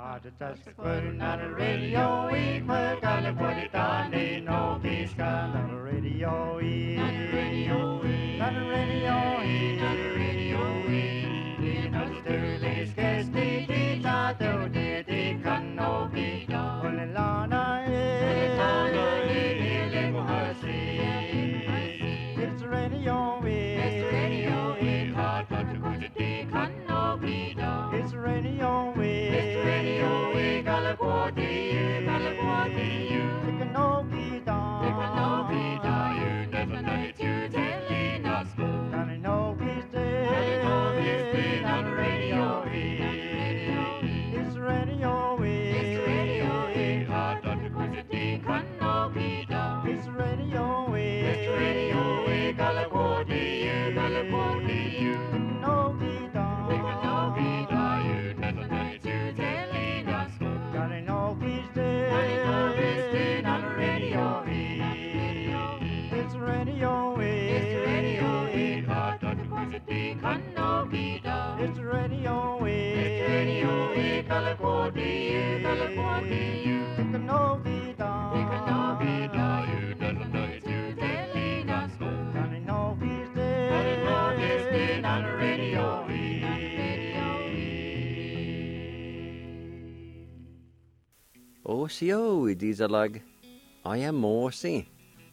Just putting on the radio, we put on the body down, they know peace come on the radio, on the radio, on the radio, on the radio, you know the dirty scarce the teeth out there, they can no be done. When the lana is, it's the radio, it's the radio, hot to go to the can no be done. It's the radio, it's the radio, California, you. It can no be done. It can no be done. You never know it. You telling us go. Can it no be stayed? Can it no be stayed on the radio? It's the radio, it's the radio, hot to go to the can no be done. It's the radio, it's the radio, California, you. It can no be done. It can no be done. You never know it. You telling us go. Can it no be stayed? Can it no be stayed on the radio? It's the radio, it's the radio, hot to go to the can no be done. It's the radio, it's the radio, California, you. It can no be done. It can no be done. You never know it. You telling us go. Can it no be stayed? Can it no be stayed on the radio? Ô xíu đi ra lag I am Morsi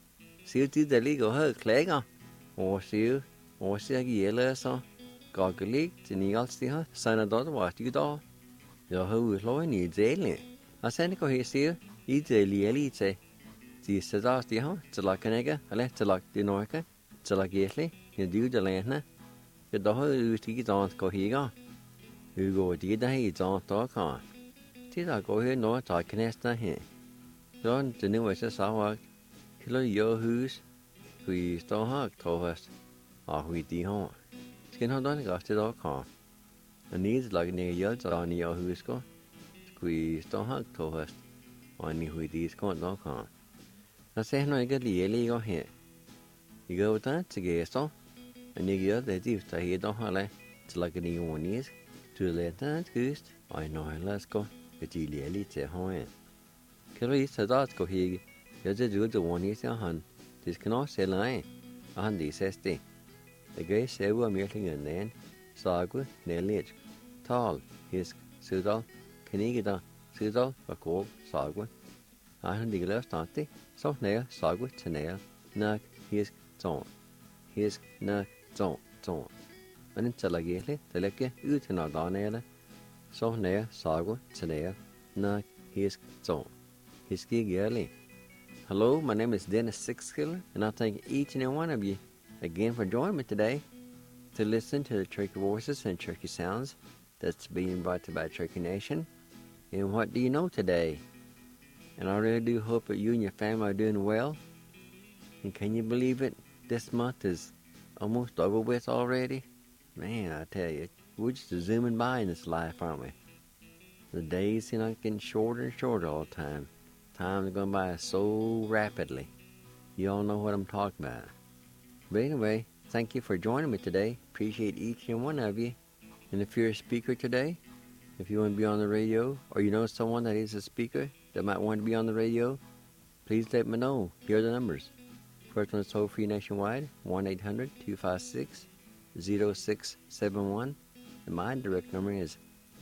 xíu tí để lý của hơi khẽ à ô xíu cái gì là sao có cái lý thì ní al xí ha sai nó đó và tí đó rồi hơi lối ní dễ nè à sen có hiểu xíu ý để lý thế thì sẽ ra tí ha chỉ là cái này cái hay chỉ là tí nói cái chỉ là cái lý thì điều để lên nè cái đó hơi tí cái đó có hiểu cái gọi tí đấy đó đó cả thì là có hiểu nó tại cái này đó hè đó thì nếu mà sẽ sao hoặc khi nó vô hús thì tao học thâu hết à thì đi ho cái nó đó cái cái đó cả anh ấy là cái này nhớ cho anh vô hús có thì tao học thâu hết anh ấy thì đi có đó cả nó sẽ nói cái gì lý có hè thì cái đó thì cái số anh ấy nhớ để gì tại đó họ lại chỉ là cái này anh ấy từ lên đó cứ anh nói là có cái gì lý thế thôi cái đó sẽ đó có gì giờจะรู้ตัวนี้เสียหันที่ขนมเสร็จแล้วหันดีเสร็จแต่ก็เสียว่ามีอะไรเงินเน้นสายกูเนื้อเลี้ยทอลฮิสซื้อดอลคืนนี้ก็ต้องซื้อดอลประกอบสายกูหันดีแล้วสตาร์ทสองเนื้อสายกูชนะนักฮิสจงฮิสนักจงอันนี้จะละเอียดเลยแต่ละเกี่ยอื้อขนาดนั้นเลยสองเนื้อสายกูชนะนักฮิสจงฮิสกี่เกี่ยเลย Hello, my name is Dennis Sixkiller, and I thank each and every one of you again for joining me today to listen to the Turkey Voices and Turkey Sounds that's being brought to you by Turkey Nation. And what do you know today? And I really do hope that you and your family are doing well. And can you believe it? This month is almost over with already. Man, I tell you, we're just zooming by in this life, aren't we? The days seem like getting shorter and shorter all the time. Time is going by so rapidly. You all know what I'm talking about. But anyway, thank you for joining me today. Appreciate each and one of you. And if you're a speaker today, if you want to be on the radio, or you know someone that is a speaker that might want to be on the radio, please let me know. Here are the numbers. First one is toll free nationwide, 1-800-256-0671. And my direct number is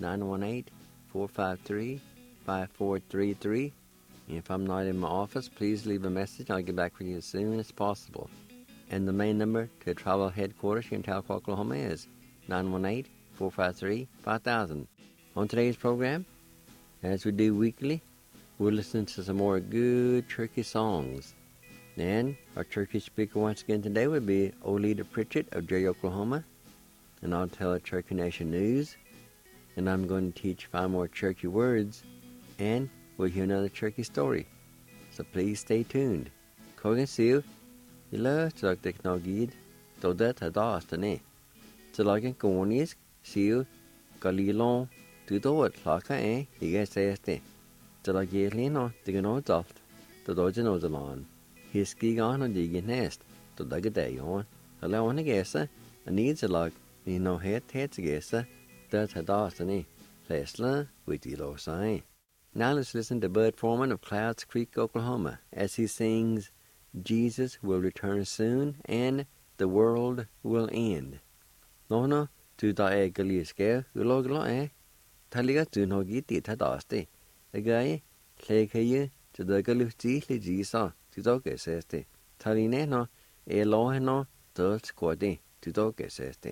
918-453-5433. If I'm not in my office, please leave a message. I'll get back with you as soon as possible. And the main number to Travel Headquarters here in Tahlequah, Oklahoma is 918-453-5000. On today's program, as we do weekly, we'll listen to some more good Turkey songs. And our Turkey speaker once again today would be Olita Pritchett of Jerry, Oklahoma. And I'll tell the Turkey Nation news. And I'm going to teach 5 more Turkey words. And we'll hear another Turkey story. So please stay tuned. Kogan siu, ila chak teknologi, to that hadastane. Chalagan konis, siu, kalilon, to do it, laka you guys say este. Chalagilino, digano daft, to dodge no the lawn. His ski on a digging nest, to dug a day on. Allow one a guessa, and needs a log, no head to guessa, that hadastane. Leslie with the low sign. Now let's listen to Bud Foreman of Clouds Creek, Oklahoma, as he sings, Jesus will return soon and the world will end. No, tu da e galiske, ulogla taliga tu no giti tadaste. The guy, Klekaye, to the galuti, Legisa, to doge seste. Taline no, e loheno, dult squade, to doge seste.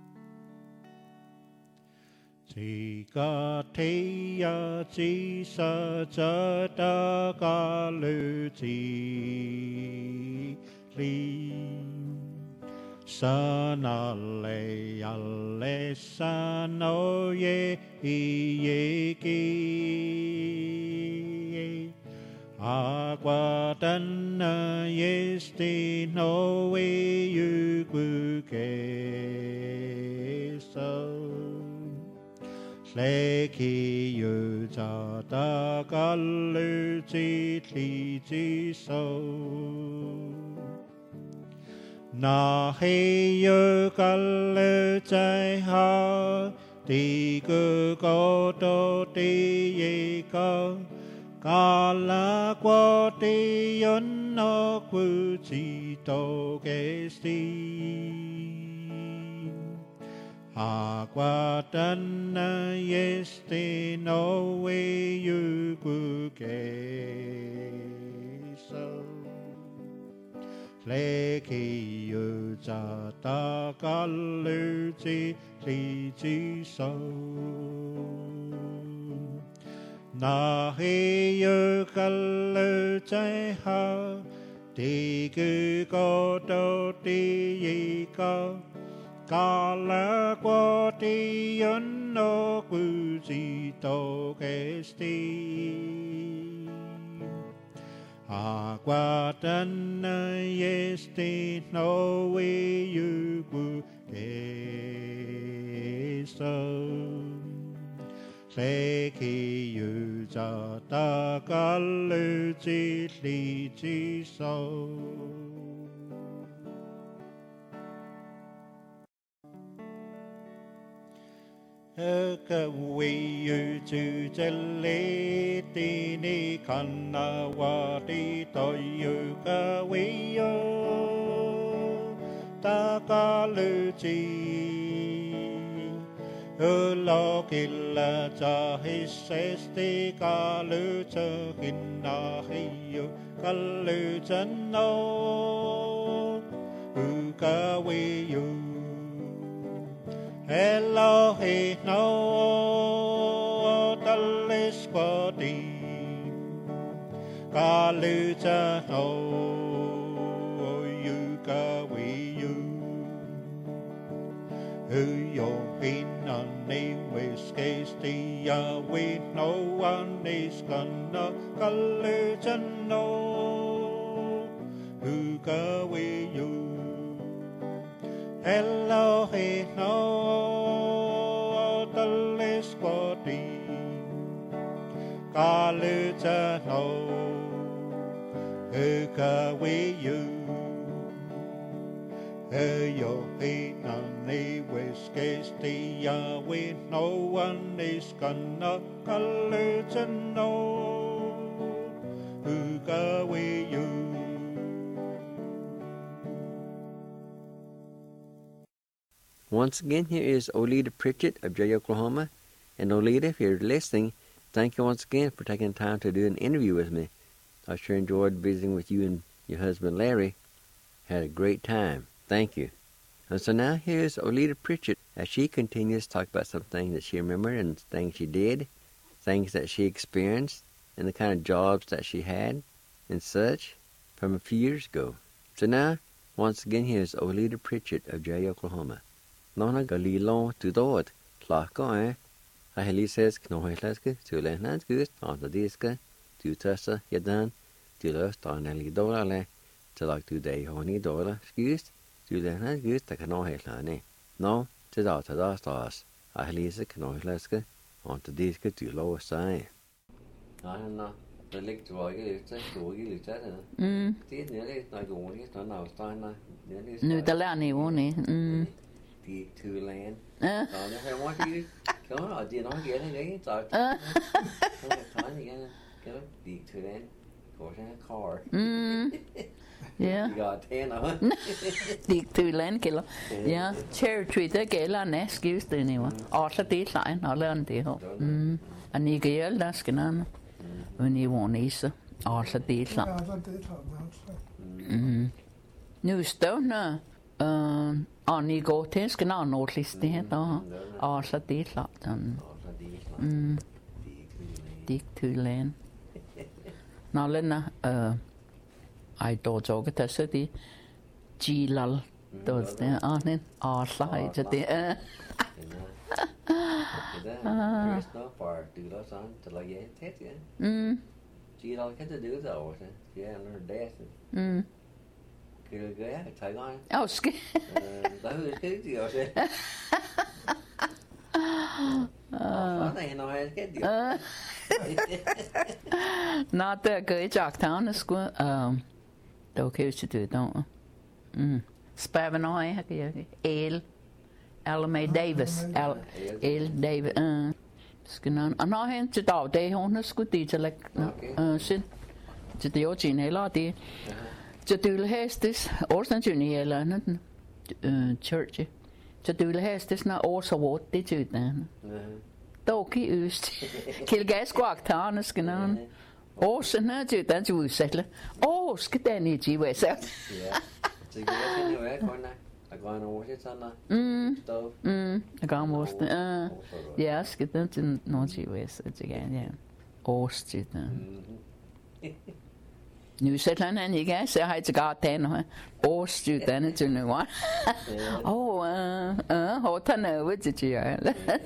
Chỉ có thấy chỉ sợ chớ ta cả lư chỉ li sa na le alle sa no ye ki agua tan este no we you ke so lễ khi yu cha ta ca lư chi thi chi sâu na hi yu ca lư chai ha ti cơ có tô ti ye ca la qua ti yon no ku chi to ke si agua tan este no we you so lễ khi yu cha ta ca lư chi li chi so na hi yu ca lư chai ha ti cứ có đâu ti yi ca la qua ti yon no ku si to ke sti agua tan este no we you ku ke so lễ khi yu cha ta ca lư chi li chi so Ka we yu chu jale ti ni kana wa ti to yu ka we yu ta ka lu chi lo ki la cha hi ses ti ka lu cha hin na hi yu ka lu chan no ka we yu Hello, hey, no, talis quadi, kaluta, no, you ka we you, yo pin on the whiskey, ya we no one is gonna kaluta, no, who ka we you. Hello, hey, no, the list body, Kaluta, no, Huka, we you, yo, hey, none, they whiskey, ya, we no one is gonna Kaluta, no, Huka, we you. Once again, here is Oleta Pritchett of Jay, Oklahoma. And Oleta, if you're listening, thank you once again for taking time to do an interview with me. I sure enjoyed visiting with you and your husband, Larry. Had a great time. Thank you. And so now here's Oleta Pritchett as she continues to talk about some things that she remembered and things she did, things that she experienced, and the kind of jobs that she had and such from a few years ago. So now, once again, here's Oleta Pritchett of Jay, Oklahoma. Nona galilon to dot, Clarko, I helises, Knoheslaske, to Lehnaskus, on the disca, to Tessa, Yadan, to Lust on Ellie Dollar, to like 2 day honey dollar, excused, to Lehnaskus, the Knoheslane. No, to dot to the stars. I helise, Knoheslaske, on the disca to lower side. I don't know. The leg to Roy, it's a story, it's a. See, nearly like a one is not now, Stein, Nu, the Lani, won't he? To land. I want you Come on, do you not get it? Talk. Big to then. Go in a car. Yeah. You got 10 on. Đi từ lên kìa. Yeah. Cherry tree đó kìa là excuse từ này mà. Ở tí lại nó lên tí hả? Anh ấy kìa là cái nào. Anh ấy muốn ý sao? Ở tí lại. Nu stå nè. Anh ấy gå til cái nào nốt liste hết đó. Ở tí lại. Đi từ lên. Nó lên nè. Ai đồ cho cái thật sự đi chi lal đồ thế nên sai cho thế Nó far từ đó sang từ là vậy thế chứ chi lal cái từ đó rồi chứ nó đẹp cái thấy ngon ski đó cái gì rồi này nó hay cái gì nó tới cái chắc thằng nó sku đâu kêu chứ từ đó Spavenoi hay cái gì Elma Davis El Davis skin nó hen chứ đâu đây không nó sku đi cho lại xin chứ điều gì này lo đi chứ từ là hết this orsan chứ này là nó church chứ từ là hết this nó orsa what đi chứ nè đâu cái ust kilgais quạc thằng nó skin orsan nó chứ ta chú sẽ là cái tên này chỉ vậy sao chỉ cái như vậy con này con nó sẽ sao nào đâu con muốn yes cái tên chính nó chỉ vậy sao chỉ cái này ors chứ ta New Zealand and you guys say hi to God then or student to know what hổ thân ở với chị yeah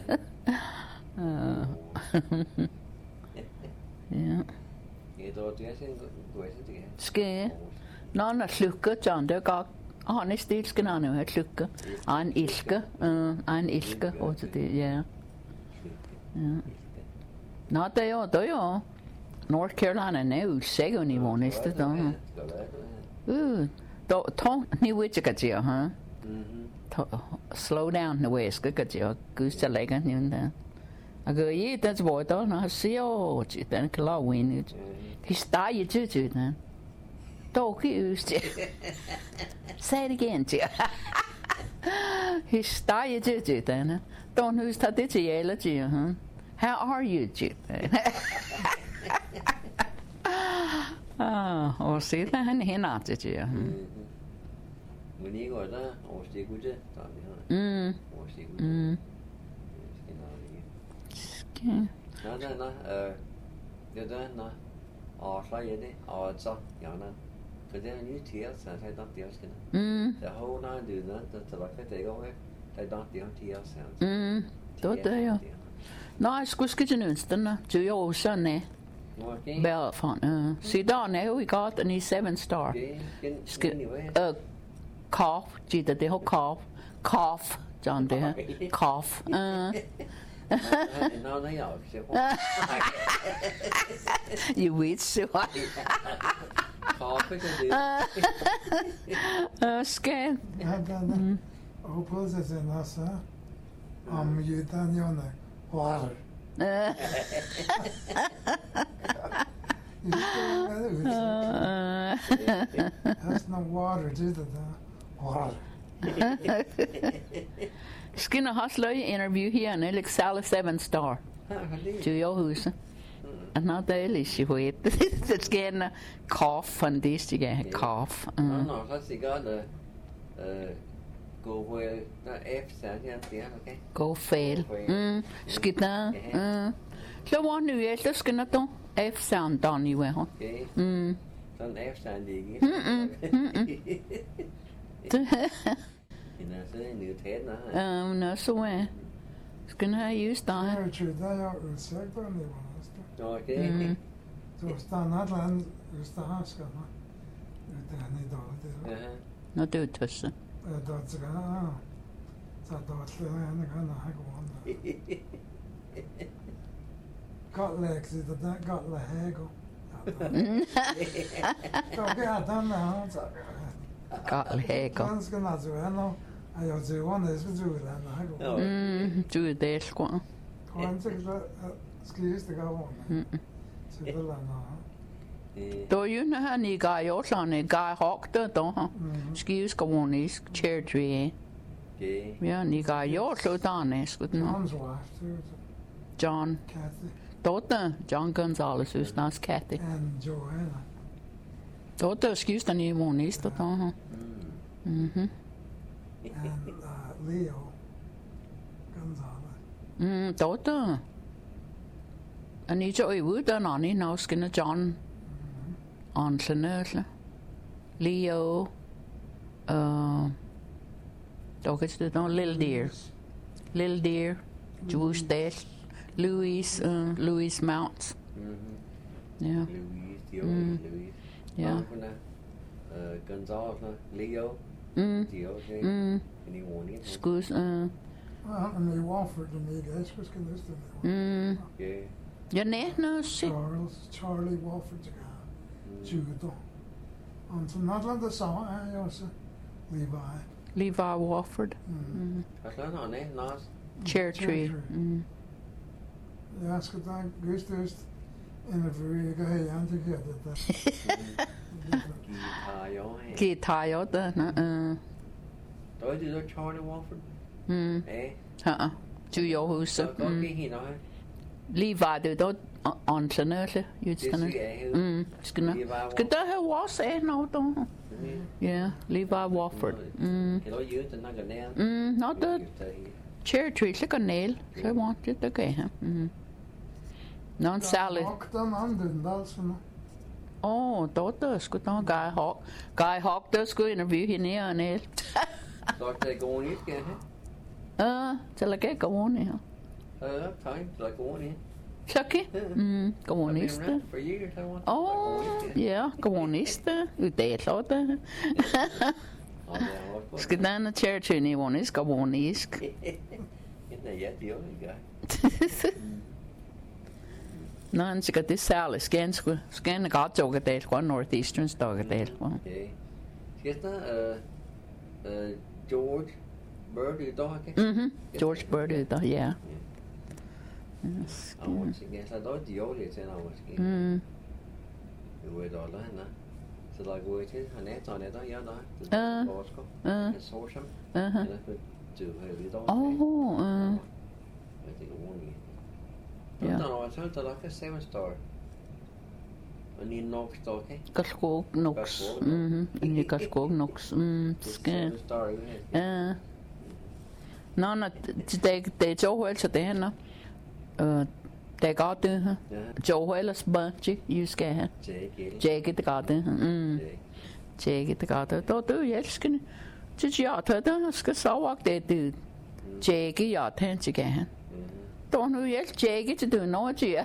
ske nó là lukka chọn được có honesty cái nào nữa hết lukka an ilka or thì yeah nó tới yo North Carolina now sego ni honest đó to ni which cái gì hả slow down the way cái gì cứ sẽ lại cái như thế à cái gì that's boy đó nó xíu chỉ tên cái lo win thì style chứ nè đâu cái say it again chứ he style chứ tên don't who's thật đấy chứ là chứ hả how are you chứ och sedan han hinner inte ju. Men ni går där och stiger ut då ni. Och stiger. Det där nå. Så är det. Så ja nå. För det är ju till så att det är ska. Det har när du då det var för det går. Det då det till sen. Då det ja. Nej, skulle nu stanna. Du gör så nej. Belfont. Sudan now we got an E7 star. Cough. Gee, the whole cough. John there. Cough. You wait so. Scan. Who poses in us, you done your water. That's no water, did it? Water. Skinner Hustler interview here and Alex Sally 7 star. To your house. And not the Elish, wait. It's getting a cough and this again, cough. No, that's got the go where the F sound, okay? Go fail. Skidna. Så var nu är det ska inte F sound down i väl. Sån F sound igen. Så är nu tät nå. Nå så är. Ska ni ha just det. Jag tror det är ursäkt om det var. Okej. Så stannar land just det här ska man. Det är ni då det. Nå du tusse. Då ska så då skulle jag kan ha gå. Got legs, it got the haggle. Okay, I done now. Got haggle. Ganska naturligt. Jag tror att det skulle du den haggle. Du det ska. Kwanza skis the go on. So the lana. Do you know how ni guy also on a guy hawk the don't excuse go on is chair tree. Okay. Yeah, ni guy also done is good no. John's wife too. John Kathy daughter John Gonzalez who's nice Kathy. and Joanna. Daughter excuse the new one is the don't. And Leo Gonzalez. Daughter. And he's always wood and on now skin John on Senusla. Leo dog it's the little deer. Jewish Dash. Louis Mounts. Yeah. Louis. Yeah. Gonzalez, Leo. Anyone. Excuse And they Walford to me, that's what's going to Yeah. your name no shit. Charlie Walford to go. Judo. And from Notland the song, I also Levi Wofford. That's not on it, nice. Chair tree. Ja, als ik dan gisteren in de verregen gaan together. Guitar out there. Do I do that Charlie Walford? Eh? To your house. So go get him, no? Levi do that on Senusla. You're gonna. It's gonna. Could that have was no don't. Yeah, Levi Wofford. Hello, you the nugget now. Not that. Chair tree, like a nail. So I want it okay, huh? Non salad. Dan anden, dat is van. Oh, daughter, good on Guy Hawk does go interview here near a nail. So I go on it, Till I get go on here. Time, like go on in. Chucky? Go on Easter. For years, I want. Oh, yeah, go on Easter. You did all that. Skid down the church and you want is go on East. Isn't that yet the only guy? No, and she got this salad. Scan the got jog day, one northeastern dog day. Okay. She's not George Bird, dog. George Bird, yeah. I want to guess I thought the only thing I was getting. The word all that, so like waiting, and that's on it, yeah, no. Bosco. It's awesome. And I could do a little. Oh, I think one. Yeah. No, I sound like a 7-star. I need Knox, okay? Kashkog Knox. And you Kashkog Knox. Skin. 7-star, isn't it? No, they Joe Welch at the end. They got to Joe Weller's bunch, you scare. Jake it got to. Jake it got to. Don't do yet, skin. Did you out there? Saw walk they do. Jake, your tent again. Don't know yet, Jake to do no, dear.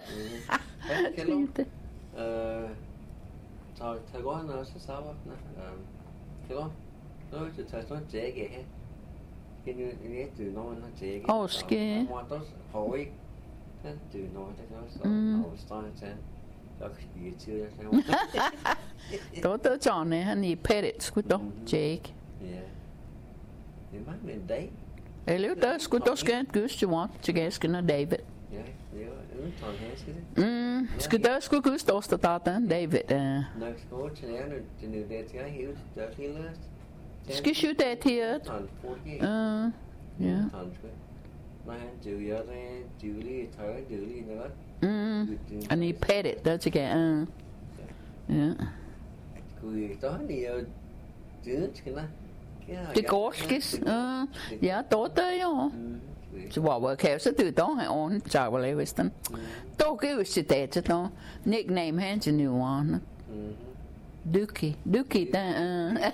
Så ta gå han også så det går så det tager sådan Jake her kan du ikke du når han Jake Oh, ske. Må også høj kan du når det kan også og starte til så kan jeg til det Daughter Johnny, han I petted, skulle du, Jake. Ja. Det var en dag. Eller der skulle du skære gøst, du want til gæsken og David. Ja, det var uden hæske det. Skulle der skulle gøst også der David. Nok skål til nærmere, det nu det skal helt der hele løst. Skal you det her? Ja. Nej, du gør det, du lige tør, du lige noget. And he petted, der til gæsken. Ja. Skulle jeg da lige det skal der. Det går skis. Ja, daughter jo. Så hvor kan jeg så du da have on Charlie Weston. Dog gives til det da. Nickname han til new one. Dookie der.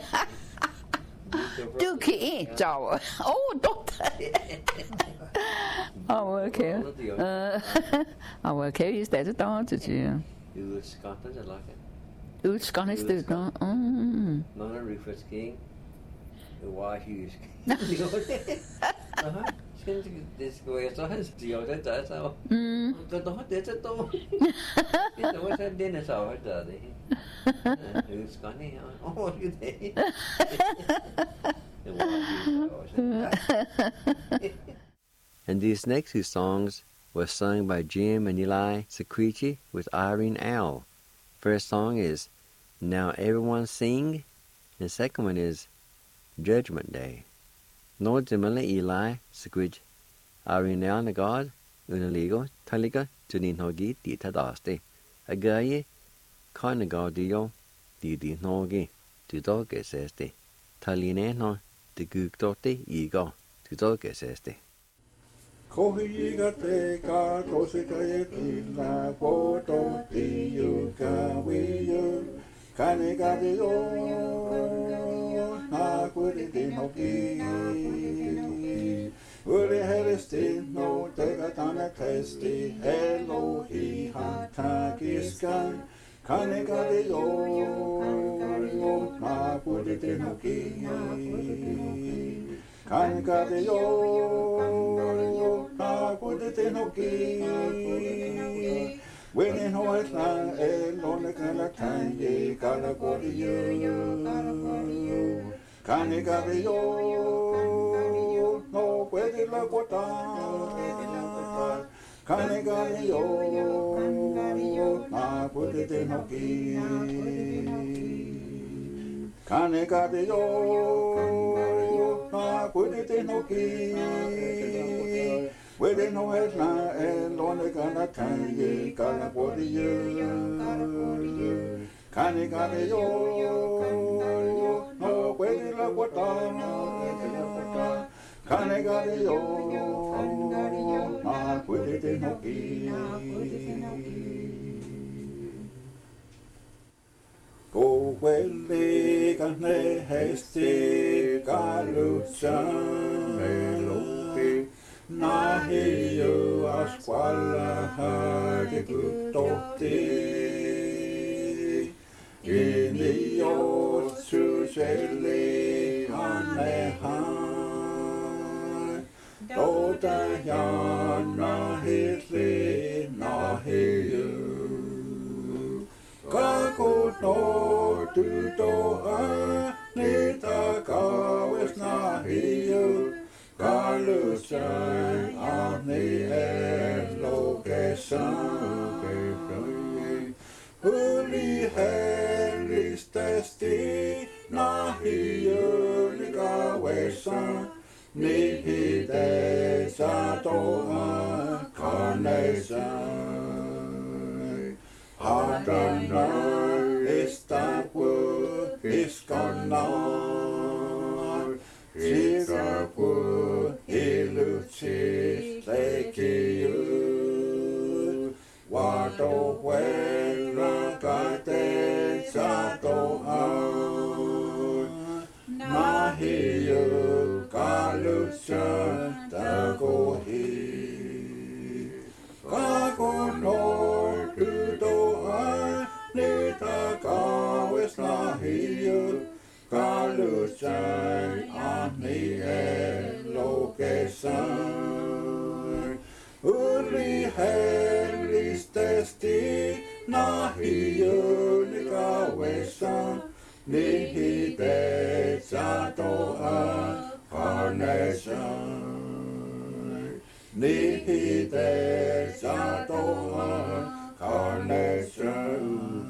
Dookie Jawa. Oh, daughter. Okay. Okay, is that da til you. Du skal det like. Udskåndes det da. None refresking. Why huge? Det skulle jeg så have styrt det der så. Det då det så då. Det var så den så var der det. Det skal ni ha. Åh det. And these next two songs was sung by Jim and Eli Sequici with Irene Owl. First song is Now Everyone Sing, and the second one is Judgment Day. Nord Zimmerle Eli Sequici Irene Owl Nagad Unaligo Taliga Junin Hogi Dita Dasti Agaye Carnagadio Didi Nogi Tudoge Sesti Taline no de Gugdote Igo Tudoge Sesti. Kohiga te ka kosika e tina poto ti yu ka wiyu kane ka te o na kuri ti no ki uri heristi no te ka tana testi elo hi ha ta kiskan kane ka te o na kuri ti no ki kane ka te o na kuri te no ki when in ho es la e lona kana tangi kana kuri you kane ka te o no puede la kota kane ka te o na kuri te no ki kane ka te o na kuri te no ki wede no es la e lona kana tangi kana kuri you kane ka te o no puede la kota kane ka te o na kuri te no ki Go wele kane hesti kaluchan melopi na hiu asquala hage gutoti inio suseli anehan Dota yana hitli na hiu Kako no tuto a nita kawes na hiu Kalusan ani lokesan Huli helis testi na hiu ni kawesan Ni hide sato a kanesan Hadana istapu iskanar Sirapu ilucis lekiu Wado wela kate sato Nahiu kalusa tagohi Kagonor tudoa nita kawes nahiu Kalusan ani lokesan Uri helis testi nahiu ni kawesan Nihide satoa kanesan Nihide satoa kanesan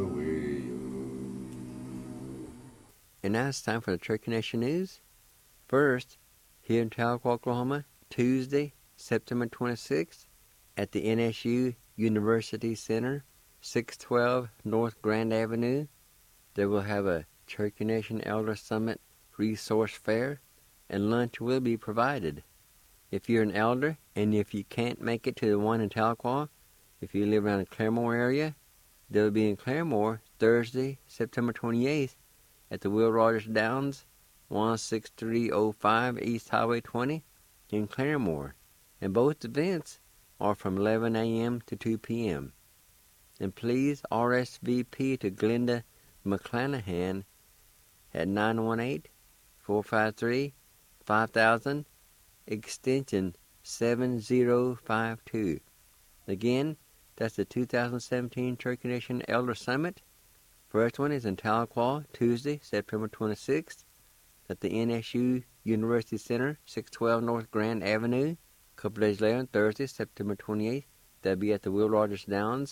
And now it's time for the Cherokee Nation News. First, here in Tahlequah, Oklahoma, Tuesday, September 26th, at the NSU University Center, 612 North Grand Avenue, they will have a Cherokee Nation Elder Summit Resource Fair, and lunch will be provided. If you're an elder, and if you can't make it to the one in Tahlequah, if you live around the Claremore area, they will be in Claremore Thursday, September 28th, at the Will Rogers Downs, 16305 East Highway 20 in Claremore. And both events are from 11 a.m. to 2 p.m. And please RSVP to Glenda McClanahan at 918-453-5000, extension 7052. Again, that's the 2017 Cherokee Nation Elder Summit. First one is in Tahlequah, Tuesday, September 26th, at the NSU University Center, 612 North Grand Avenue. A couple days later, on Thursday, September 28th, they'll be at the Will Rogers Downs,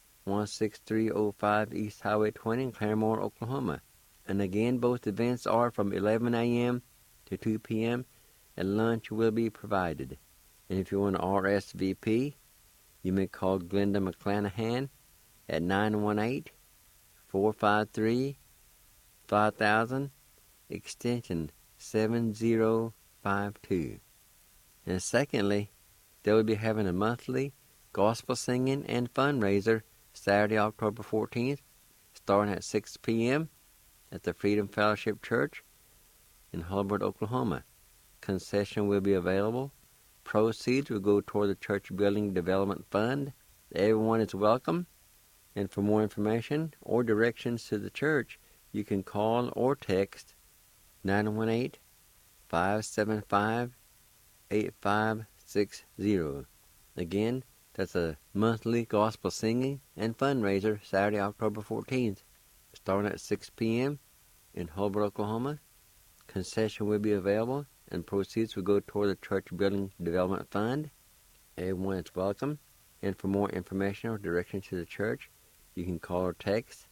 16305 East Highway 20 in Claremore, Oklahoma. And again, both events are from 11 a.m. to 2 p.m., and lunch will be provided. And if you want to RSVP, you may call Glenda McClanahan at 918-453-5000, extension 7052. And secondly, they will be having a monthly gospel singing and fundraiser Saturday, October 14th, starting at 6 p.m. at the Freedom Fellowship Church in Hubbard, Oklahoma. Concession will be available. Proceeds will go toward the Church Building Development Fund. Everyone is welcome. And for more information or directions to the church, you can call or text 918-575-8560. Again, that's a monthly gospel singing and fundraiser Saturday, October 14th, starting at 6 p.m. in Hubbard, Oklahoma. Concession will be available, and proceeds will go toward the Church Building Development Fund. Everyone is welcome. And for more information or direction to the church, you can call or text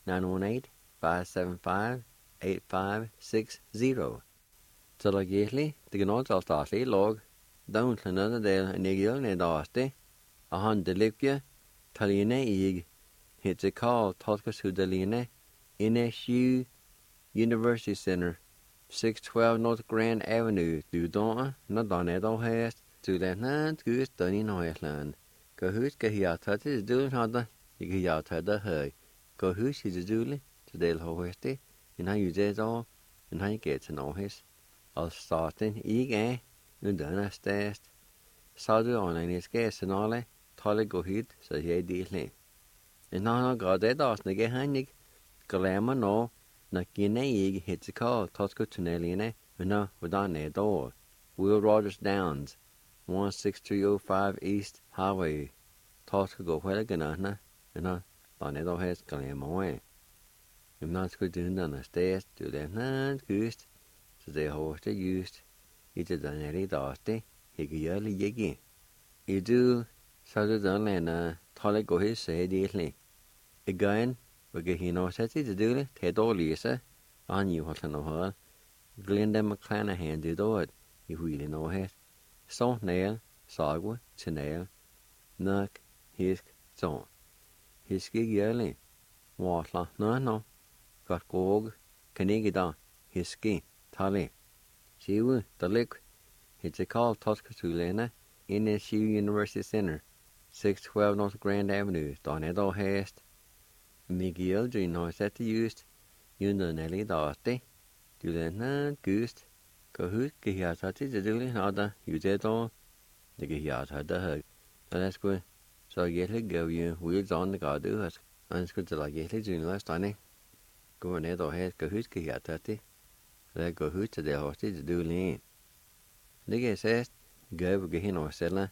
918-575-8560. Så la gjetli, det kan også statlig log, downlandet del nigel nedaste, a handelikje, taline ig, hitze call tolkas hudaline, NSU University Center, 612 North Grand Avenue, Dudon, Nadonedo Hest, Tulenand, Gus, Dunny Noisland. Go who's Gahiata is doing hada, Gahiata the Hug. Go who's his dooley, to Dale Hoesty, and how you did all, and how you get to know his. I'll start in Ig, and done a stast. Sadu on any scarce and all, Tolly go hit, so he dealing. And now God dead off, Nigga Hannig, Galama no. Na gine ig hits a call, Tosco Tuneline, and no, without a door. Will Rogers Downs, 16305 East Highway. Tosco go well ganana, and no, Donedo has Galamo. I'm not good doing on the stairs to the hand goose, so the horse they used. It's a danary dusty, he yearly yiggy. You do, so the Dunlana, Tolly go his say dearly. Again, we get he no set to do it, Ted or Lisa, on you what no her. Glenda McClanahan did it, he really know it. So nail, sagwa, nail, nuck, hisk, so. Hiski yearly. Watla, no. Got gog, canigida, hiski, tally. She will, the lick. It's a call Toscatulena, NSU University Center, 612 North Grand Avenue, Donedo Hest. Miguel do not set to use Nelly Dusty. Do the not goose. Go who's Gihatati the doing other, you did all. The Gihat had the hug. So that's good. So I get it go you wheels on the god do us. And it's good to like get it doing last time. Go on head or head, go who's Gihatati. Let go who's to the hostage to do lean. The guy says, go over Gahin or settler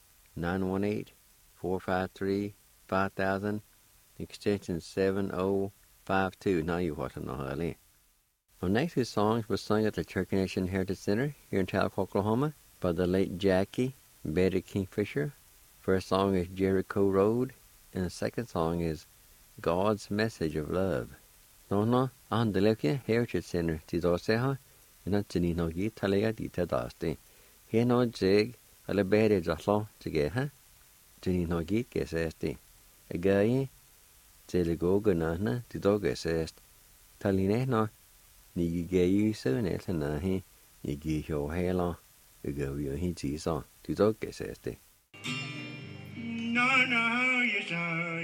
918-453-5000. Extension 7052. Now you want to know early. Our next two songs were sung at the Cherokee Nation Heritage Center here in Talc, Oklahoma by the late Jackie Betty Kingfisher. First song is Jericho Road, and the second song is God's Message of Love. No, on the Lekia Heritage Center, Tidoseha, and not Janino Gi Talega di Tadasti. Here no jig, a la bede jaslo to get her. Janino Gi Gesesti. A guy. Go ganana, the dog assessed. Taline no, Nigi gay you so net he, you give your hair long, you go your hinty song, the dog assessed. No, you saw,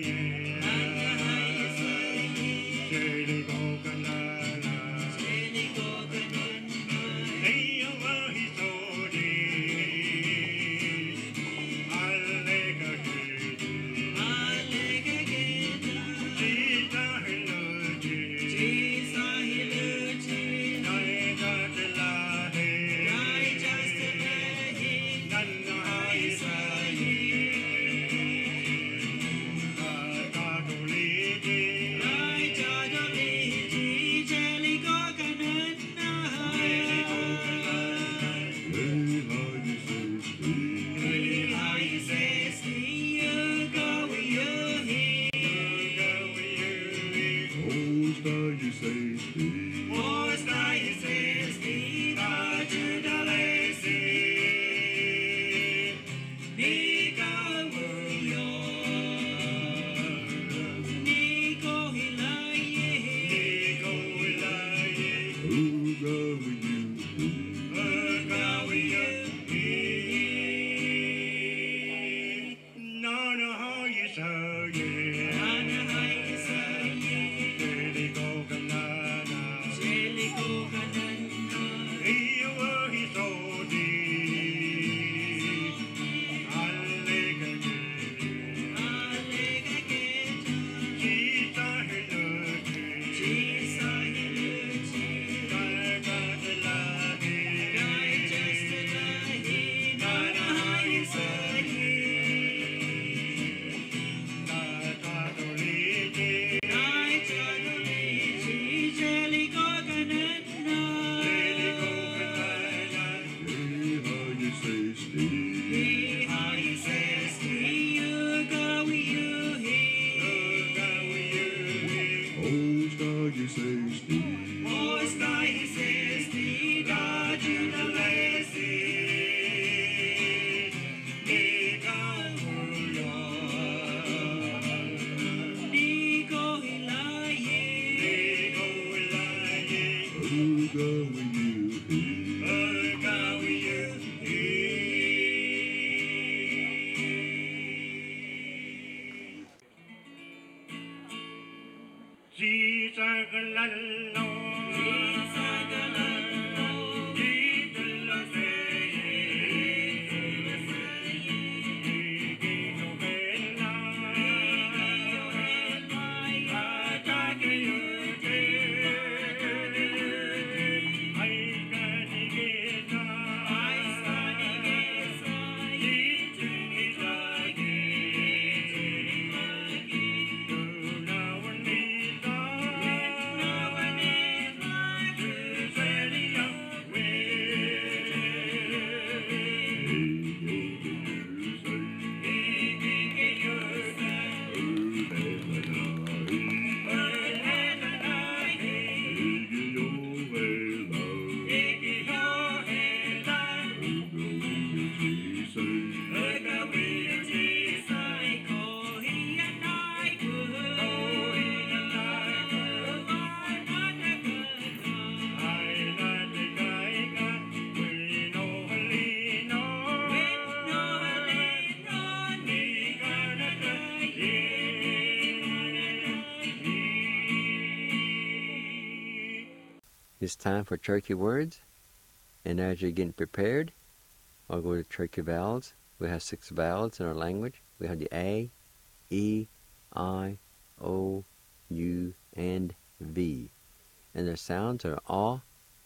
It's time for Cherokee words, and as you're getting prepared, I'll go to Cherokee vowels. We have 6 vowels in our language. We have the A, E, I, O, U, and V. And their sounds are A,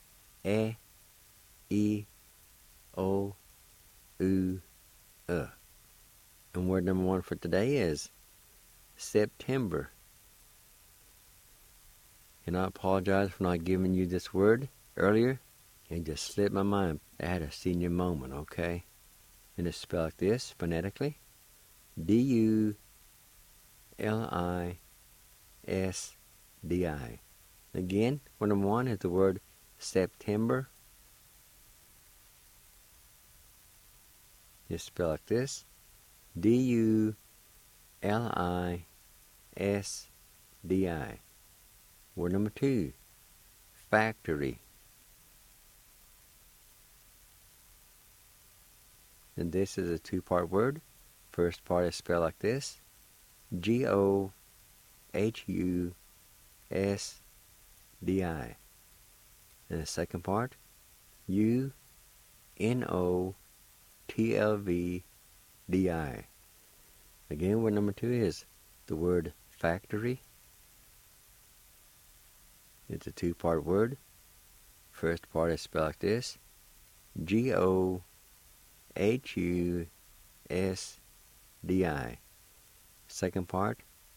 E, O, U, And word number 1 for today is September. And I apologize for not giving you this word earlier. It just slipped my mind. I had a senior moment, okay? And it's spelled like this, phonetically. D-U-L-I-S-D-I. Again, word number 1 is the word September. It's spelled like this. D-U-L-I-S-D-I. Word number 2, factory. And this is a 2-part word. First part is spelled like this. G-O-H-U-S-D-I. And the second part, U-N-O-T-L-V-D-I. Again, word number 2 is the word factory. It's a 2-part word. First part is spelled like this. G-O-H-U-S-D-I. Second part,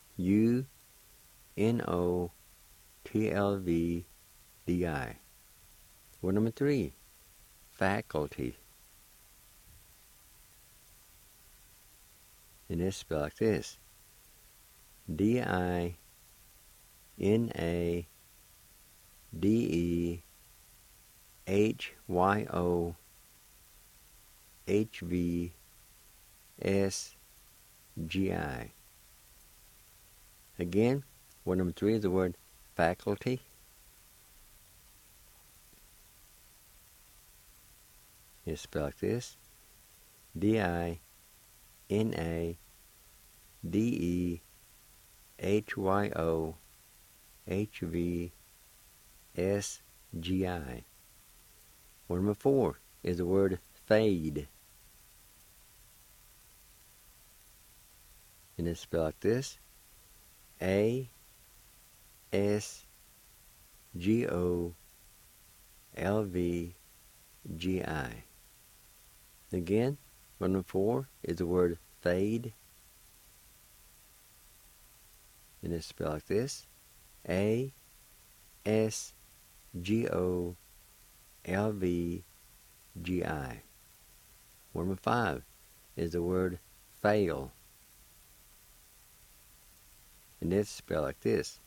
U-N-O-T-L-V-D-I. Word number 3, faculty. And it's spelled like this. D-I-N-A-D-E-H-Y-O-H-V-S-T-Y. G-I. Again, word number 3 is the word faculty. It's spelled like this. D-I-N-A-D-E-H-Y-O-H-V-S-G-I. Word number 4 is the word fade. And it's spelled like this. A-S-G-O-L-V-G-I. Again, word number 4 is the word fade. And it's spelled like this. A-S-G-O-L-V-G-I. Word number 5 is the word fail. And it's spelled like this.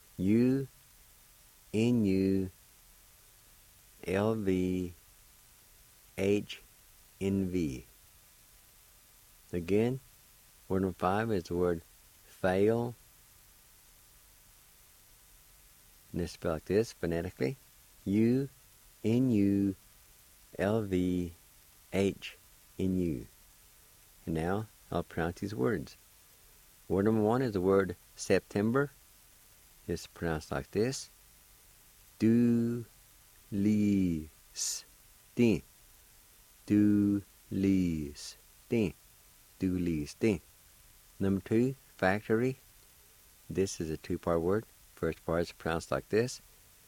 U-N-U-L-V-H-N-V. Again, word number 5 is the word fail. And it's spelled like this phonetically. U-N-U-L-V-H-N-U. And now I'll pronounce these words. Word number 1 is the word September. It's pronounced like this. Du-lis-tin. Du-lis-tin. Du-lis-tin. Number 2, factory. This is a 2-part word. First part is pronounced like this.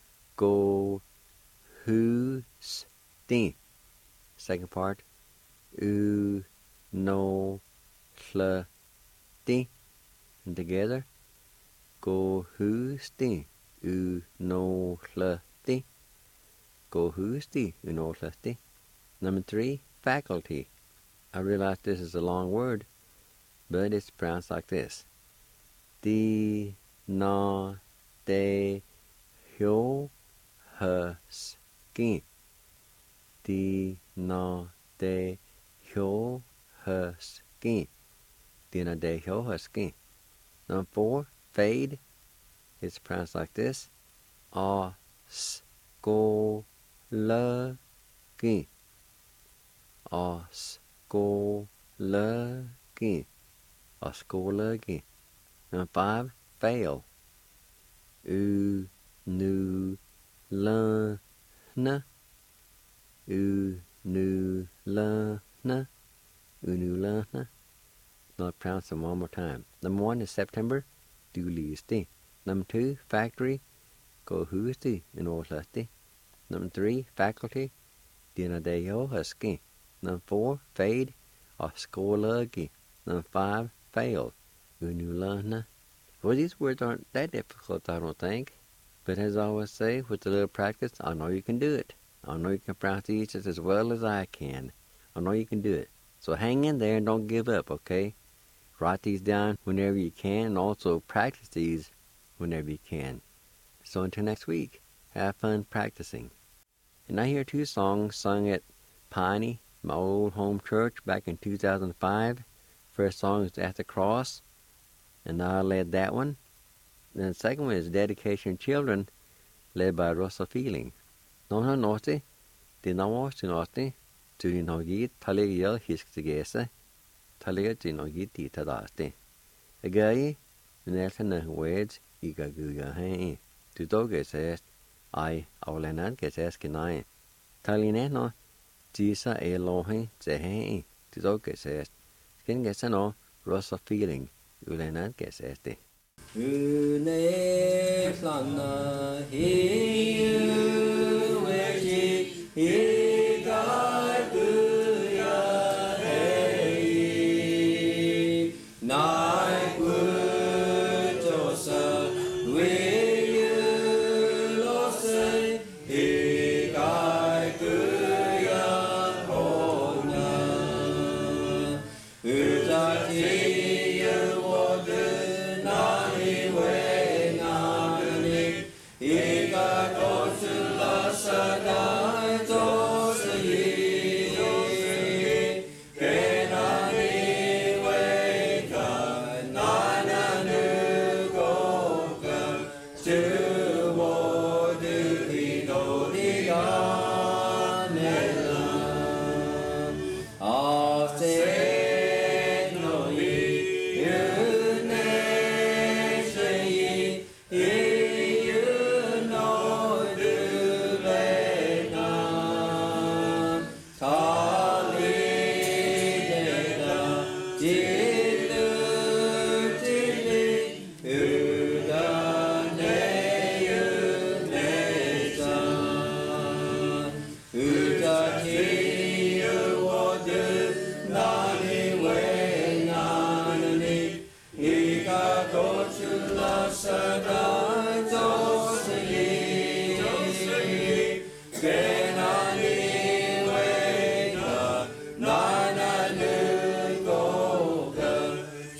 Go-hu-stin. Second part. U-no-hl-tin. And together. Go-hu-stin. U-no-hl-tin. Go-hu-stin. U-no-hl-tin. Number 3, faculty. I realize this is a long word, but it's pronounced like this. Di-na-de-hyo-huskin. Di-na-de-hyo-huskin. Di-na-de-hyo-huskin. Number 4, fade. It's pronounced like this. Os-ko-la-kin. Os-ko-la-kin. Os-ko-la-kin. Number 5, fail. U-nu-la-na. U-nu-la-na. U-nu-la-na. I'll pronounce them one more time. Number 1 is September. Du-li-sti. Number 2, factory. Go-hu-sti. U-no-hl-sti. Number 3, faculty. Di-na-de-hyo-huskin. Number 4, fade. Os-ko-la-kin. Number 5, fail. U-nu-la-na. Well, these words aren't that difficult, I don't think. But as I always say, with a little practice, I know you can do it. I know you can pronounce these just as well as I can. I know you can do it. So hang in there and don't give up, okay? Write these down whenever you can, and also practice these whenever you can. So until next week, have fun practicing. And I hear 2 songs sung at Piney, my old home church, back in 2005. First song is At the Cross, and I led that one. And the second one is Dedication Children, led by Russell Feeling. Non nosti, dinamos nosti, tuninogit taligel hisktigese, taligel dinogit titadasti. Agayi, Nelson Wades, Igaguga Hay, Tudoges, I, Aulenan Geses Kinai. Talineno, Tisa Elohi, Zehe, Tudoges, Skin Gesano, Russell Feeling, Ulenan Gesesti. Une sana hiu weji higai kuya hei nai kujosa wiyu lose higai kuya hona utati Ika kosu la sadai to se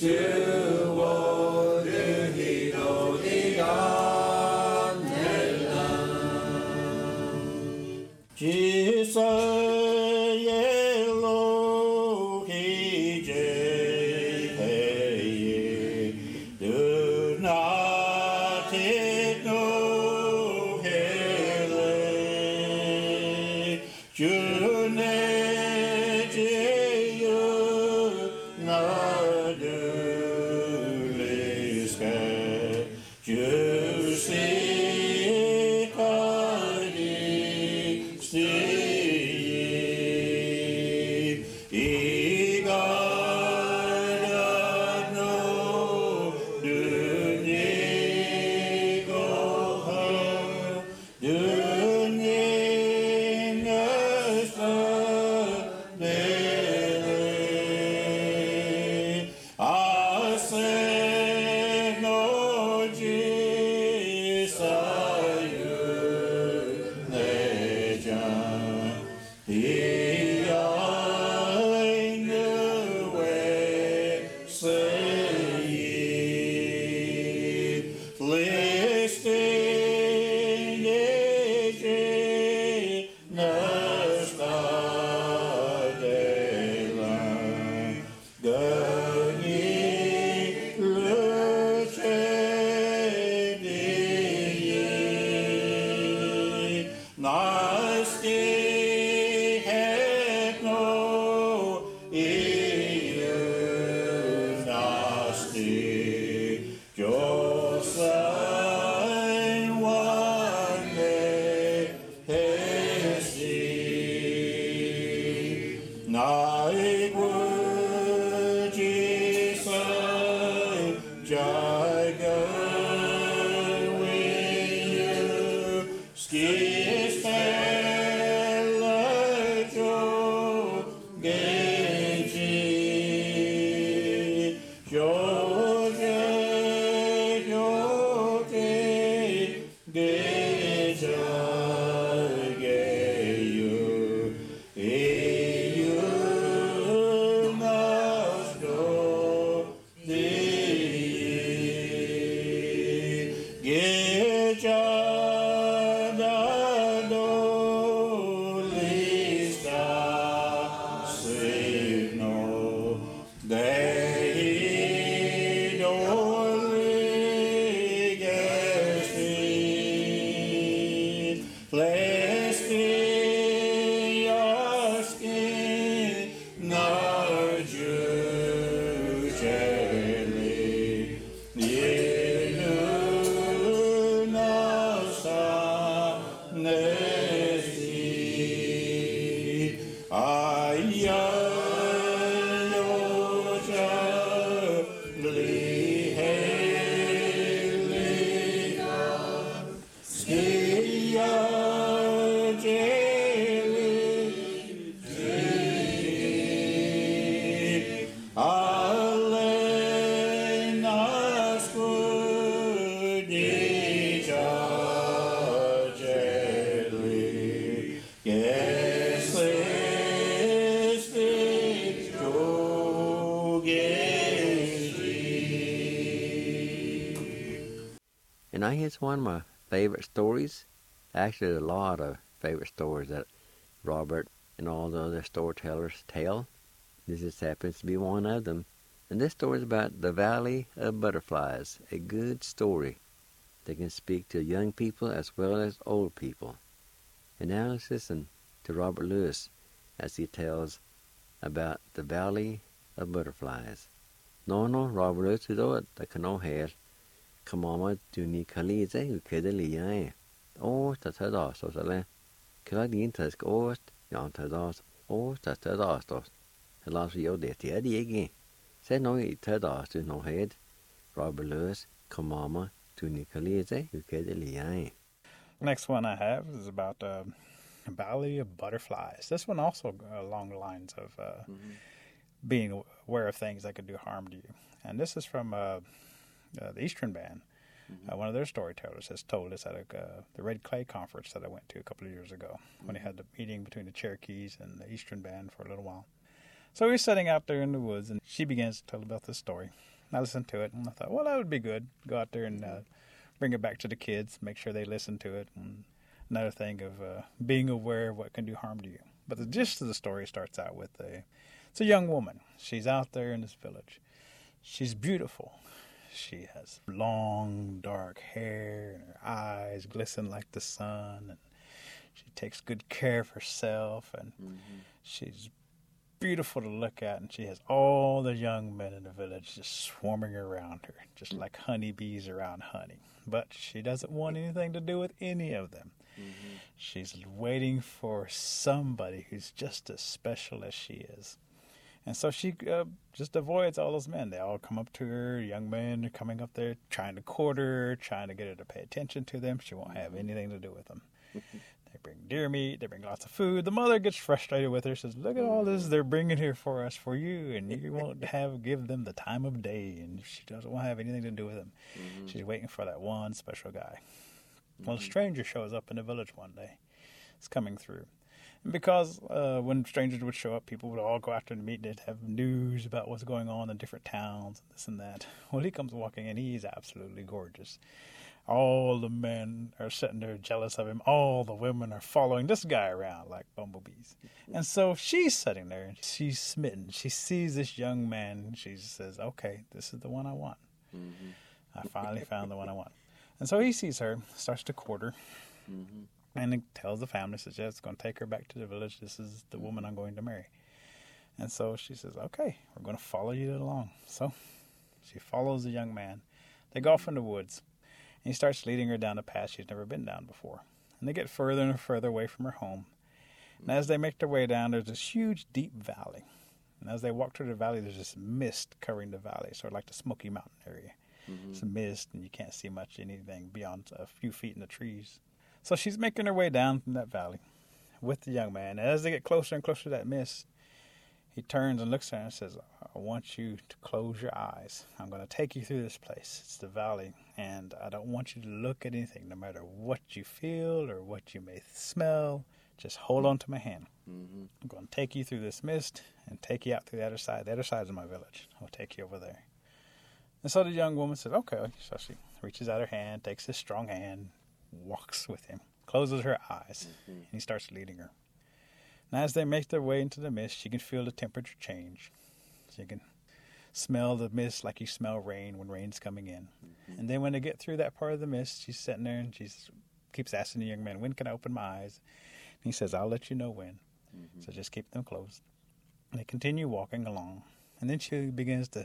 And I here's one of my favorite stories. Actually, a lot of favorite stories that Robert and all the other storytellers tell. This just happens to be one of them. And this story is about the Valley of Butterflies, a good story that can speak to young people as well as old people. And now let's listen to Robert Lewis as he tells about the Valley of Butterflies. No, Robert Lewis is all the cano hair. Kamama duni kalize ukedeliae. Oh, tatadas, so sale. Kladin task ost, yan tadas, oh, tatadastos. Helaas jou dit, again. Say no, it tadas to no head. Robert Lewis, Kamama duni kalize ukedeliae. Next one I have is about Valley of Butterflies. This one also along the lines of being aware of things that could do harm to you. And this is from the Eastern Band. One of their storytellers has told us at the Red Clay Conference that I went to a couple of years ago when they had the meeting between the Cherokees and the Eastern Band for a little while. So we were sitting out there in the woods, and she begins to tell about this story. I listened to it, and I thought, well, that would be good. Go out there and bring it back to the kids, make sure they listen to it. And another thing of being aware of what can do harm to you. But the gist of the story starts out with it's a young woman. She's out there in this village. She's beautiful. She has long, dark hair, and her eyes glisten like the sun, and she takes good care of herself, and she's beautiful to look at, and she has all the young men in the village just swarming around her, just like honeybees around honey. But she doesn't want anything to do with any of them. She's waiting for somebody who's just as special as she is. And so she just avoids all those men. They all come up to her. Young men are coming up there trying to court her, trying to get her to pay attention to them. She won't have anything to do with them. They bring deer meat. They bring lots of food. The mother gets frustrated with her. Says, look at all this they're bringing here for us, for you, and you won't give them the time of day. And she doesn't want to have anything to do with them. She's waiting for that one special guy. Well, a stranger shows up in the village one day. It's coming through. And because when strangers would show up, people would all go after to meet. They'd have news about what's going on in different towns, and this and that. Well, he comes walking in. He's absolutely gorgeous. All the men are sitting there jealous of him. All the women are following this guy around like bumblebees. And so she's sitting there, and she's smitten. She sees this young man, and she says, okay, this is the one I want. I finally found the one I want. And so he sees her, starts to court her. And he tells the family, says, yeah, it's going to take her back to the village. This is the woman I'm going to marry. And so she says, okay, we're going to follow you along. So she follows the young man. They go off in the woods. And he starts leading her down a path she's never been down before. And they get further and further away from her home. And as they make their way down, there's this huge, deep valley. And as they walk through the valley, there's this mist covering the valley, sort of like the Smoky Mountain area. It's a mist, and you can't see much anything beyond a few feet in the trees. So she's making her way down from that valley with the young man. And as they get closer and closer to that mist, he turns and looks at her and says, I want you to close your eyes. I'm going to take you through this place. It's the valley, and I don't want you to look at anything, no matter what you feel or what you may smell. Just hold on to my hand. I'm going to take you through this mist and take you out to the other side. The other side is my village. I'll take you over there. And so the young woman says, okay. So she reaches out her hand, takes his strong hand, walks with him, closes her eyes, and he starts leading her. And as they make their way into the mist, she can feel the temperature change. She can smell the mist like you smell rain when rain's coming in. And then when they get through that part of the mist, she's sitting there and she keeps asking the young man, when can I open my eyes? And he says, I'll let you know when. So just keep them closed. And they continue walking along. And then she begins to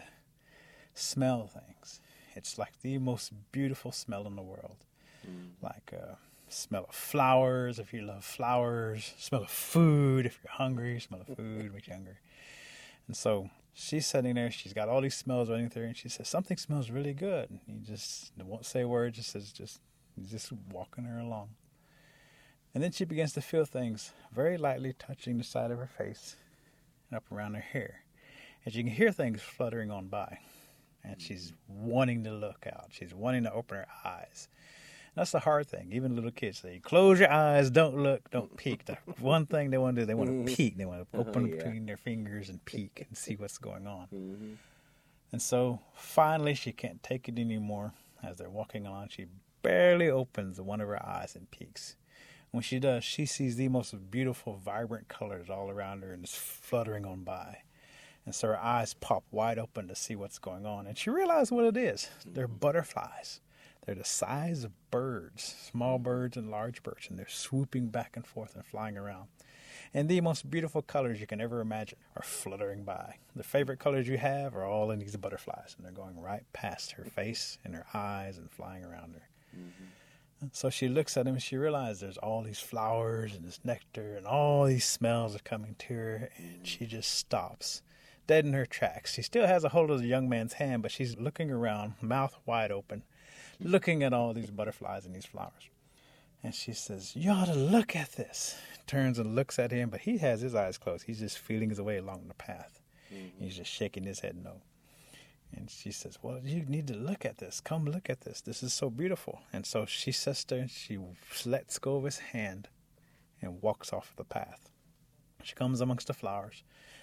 smell things. It's like the most beautiful smell in the world. Like smell of flowers if you love flowers, smell of food if you're hungry, smell of food makes you hungry. And so she's sitting there, she's got all these smells running through, and she says, something smells really good. And he just won't say a word, he's just walking her along. And then she begins to feel things very lightly touching the side of her face and up around her hair. And she can hear things fluttering on by. And she's wanting to look out. She's wanting to open her eyes. That's the hard thing. Even little kids say, close your eyes, don't look, don't peek. The one thing they want to do, they want to peek. They want to open between their fingers and peek and see what's going on. And so finally she can't take it anymore. As they're walking on, she barely opens one of her eyes and peeks. When she does, she sees the most beautiful, vibrant colors all around her and is fluttering on by. And so her eyes pop wide open to see what's going on. And she realizes what it is. They're butterflies. They're the size of birds, small birds and large birds, and they're swooping back and forth and flying around. And the most beautiful colors you can ever imagine are fluttering by. The favorite colors you have are all in these butterflies, and they're going right past her face and her eyes and flying around her. And so she looks at him and she realizes there's all these flowers and this nectar and all these smells are coming to her, and she just stops, dead in her tracks. She still has a hold of the young man's hand, but she's looking around, mouth wide open, looking at all these butterflies and these flowers. And she says, you ought to look at this. Turns and looks at him, but he has his eyes closed. He's just feeling his way along the path. He's just shaking his head no. And she says, well, you need to look at this. Come look at this. This is so beautiful. And so she sits there and she lets go of his hand and walks off the path. She comes amongst the flowers.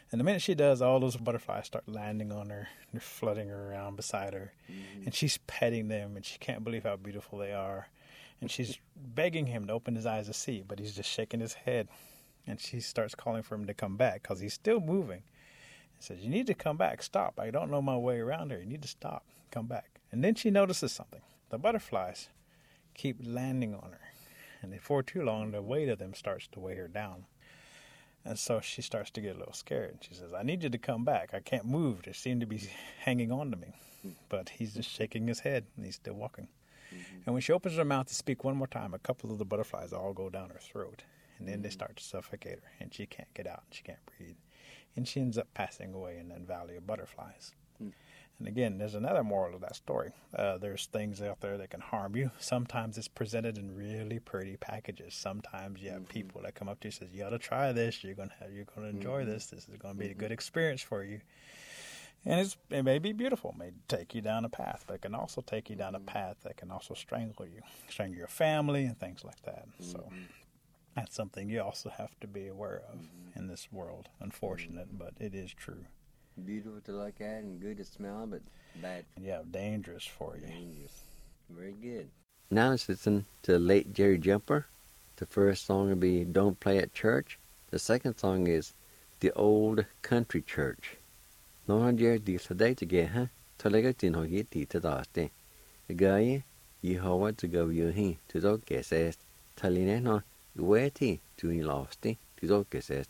And the minute she does, all those butterflies start landing on her. They're floating around beside her. And she's petting them, and she can't believe how beautiful they are. And she's begging him to open his eyes to see, but he's just shaking his head. And she starts calling for him to come back because he's still moving. He says, you need to come back. Stop. I don't know my way around here. You need to stop. Come back. And then she notices something. The butterflies keep landing on her. And before too long, the weight of them starts to weigh her down. And so she starts to get a little scared. She says, I need you to come back. I can't move. They seem to be hanging on to me. But he's just shaking his head, and he's still walking. And when she opens her mouth to speak one more time, a couple of the butterflies all go down her throat. And then they start to suffocate her, and she can't get out, and she can't breathe. And she ends up passing away in that valley of butterflies. And again, there's another moral of that story. There's things out there that can harm you. Sometimes it's presented in really pretty packages. Sometimes you have people that come up to you and says, you ought to try this. You're gonna enjoy this. This is going to be a good experience for you. And it may be beautiful. It may take you down a path, but it can also take you down a path that can also strangle you, strangle your family and things like that. So that's something you also have to be aware of in this world. Unfortunate, but it is true. Beautiful to look at and good to smell, but bad. Yeah, dangerous for you. Dangerous. Very good. Now let's listen to the late Jerry Jumper. The first song will be Don't Play at Church. The second song is The Old Country Church. Nó Jerry đi sa đây to get ha. To lega tin ho get đi to daste. The guy you how to go you he to do get says. Taline no weti to in lasty to do get says.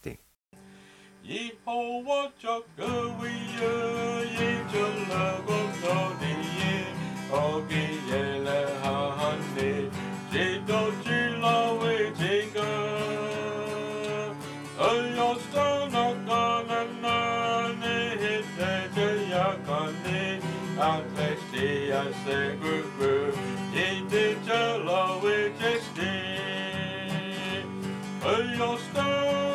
Yehovah Chakawiya Yechalagotodi Ogiyela Hahane Jedo Chilawe Jega Ayostana Kanana Hite Yakane Atlesti Aseguru Yete Chalawe Jesti Ayostana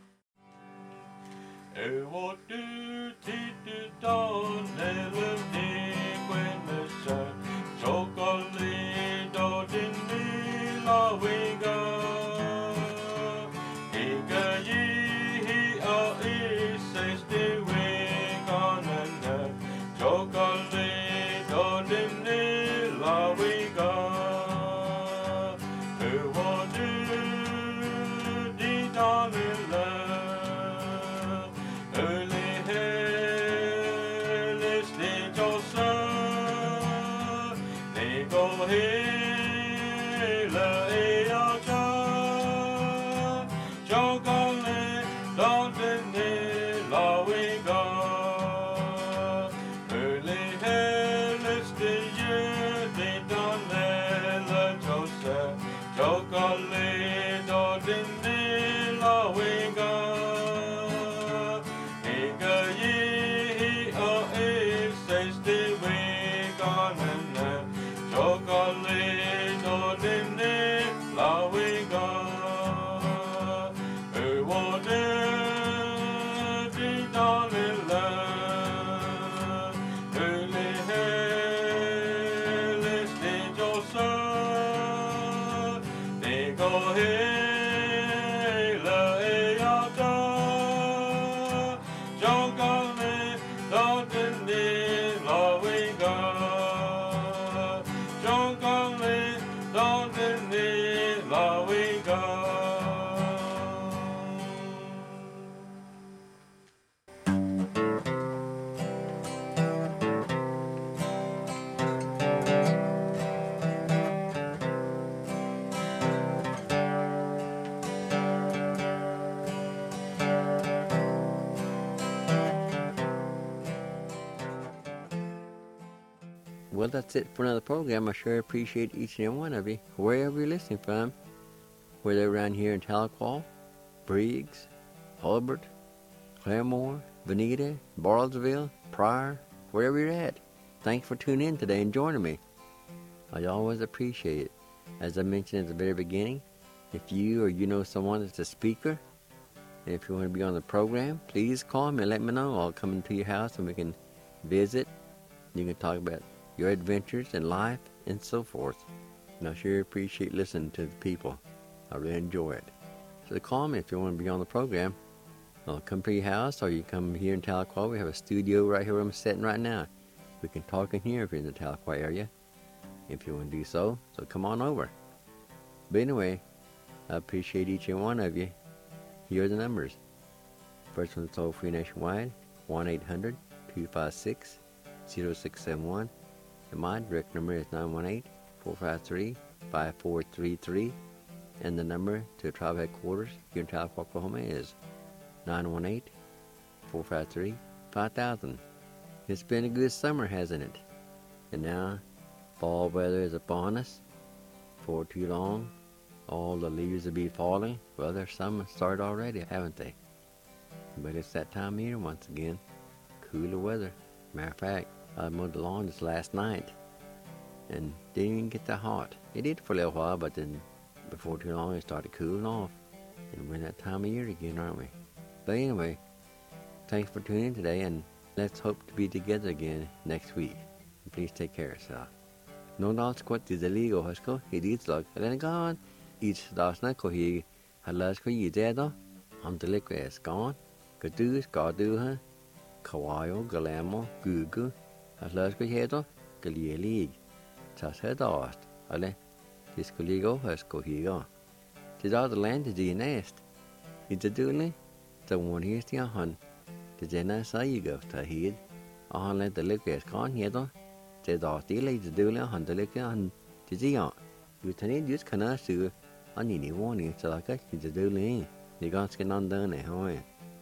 What do Well, that's it for another program. I sure appreciate each and every one of you, wherever you're listening from, whether around here in Tahlequah, Briggs, Hulbert, Claremore, Veneta, Bartlesville, Pryor, wherever you're at. Thanks for tuning in today and joining me. I always appreciate it. As I mentioned at the very beginning, if you or you know someone that's a speaker, and if you want to be on the program, please call me and let me know. I'll come into your house and we can visit. You can talk about your adventures in life and so forth. And I sure appreciate listening to the people. I really enjoy it. So call me if you want to be on the program. I'll come to your house, or you come here in Tahlequah. We have a studio right here where I'm sitting right now. We can talk in here if you're in the Tahlequah area, if you want to do so. So come on over. But anyway, I appreciate each and one of you. Here are the numbers. First one's toll free nationwide, 1-800-256-0671. And my direct number is 918-453-5433. And the number to tribe headquarters here in Tahlequah, Oklahoma is 918-453-5000. It's been a good summer, hasn't it? And now, fall weather is upon us. For too long, all the leaves will be falling. Well, there's some started already, haven't they? But it's that time of year once again. Cooler weather. Matter of fact, I mowed the lawn just last night, and didn't even get that hot. It did for a little while, but then before too long, it started cooling off. And we're in that time of year again, aren't we? But anyway, thanks for tuning in today, and let's hope to be together again next week. And please take care of yourself. No dal squat is illegal, Husko. He eats like a gone. Eats dasna ko he halas ko ye dead. I'm the liquid is gone. Gadus, Gaduha, Kawayo, Galamo, Gugu, halas ko hedo, Galia League. Tas head off. Ale, this colleague Husko here. Tis all the land is the nest. It's a dooley. The one here's the hun. The Jenna say you go to head. On let the liquid is gone here. The dog delay the dooley on the liquid on the Zion. You can just cannot sue. I need warning so like the dooley. You got skin undone at home.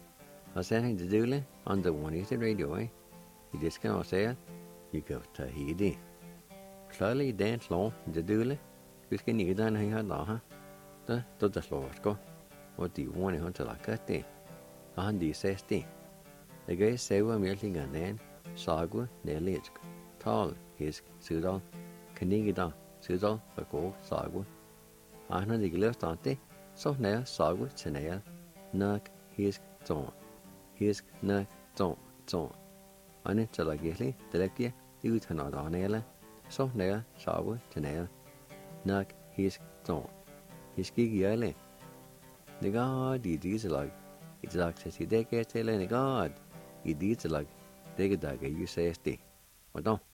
I said the dooley on the one is the radio. You just cannot say you go to head. Slowly dance long the dooley. You can you done hang out huh? The slow go. What do you want until I cut it? A hundred sixty. The guy say we're melting and then Sagu, Nelisk, Tall, his Sudal, Kanigida, Sudal, a go, Sagu. I know the left auntie, so now Sagu, Chanel, Nuck, his zone. His Nuck, zone. I need to like it, the lecture, you turn out on Ella, so now Sagu, Chanel, Nuck, his zone. His gig early. The God, he did like. It's like says he take care of the God. He did like. They get that you say, stay. Well, don't.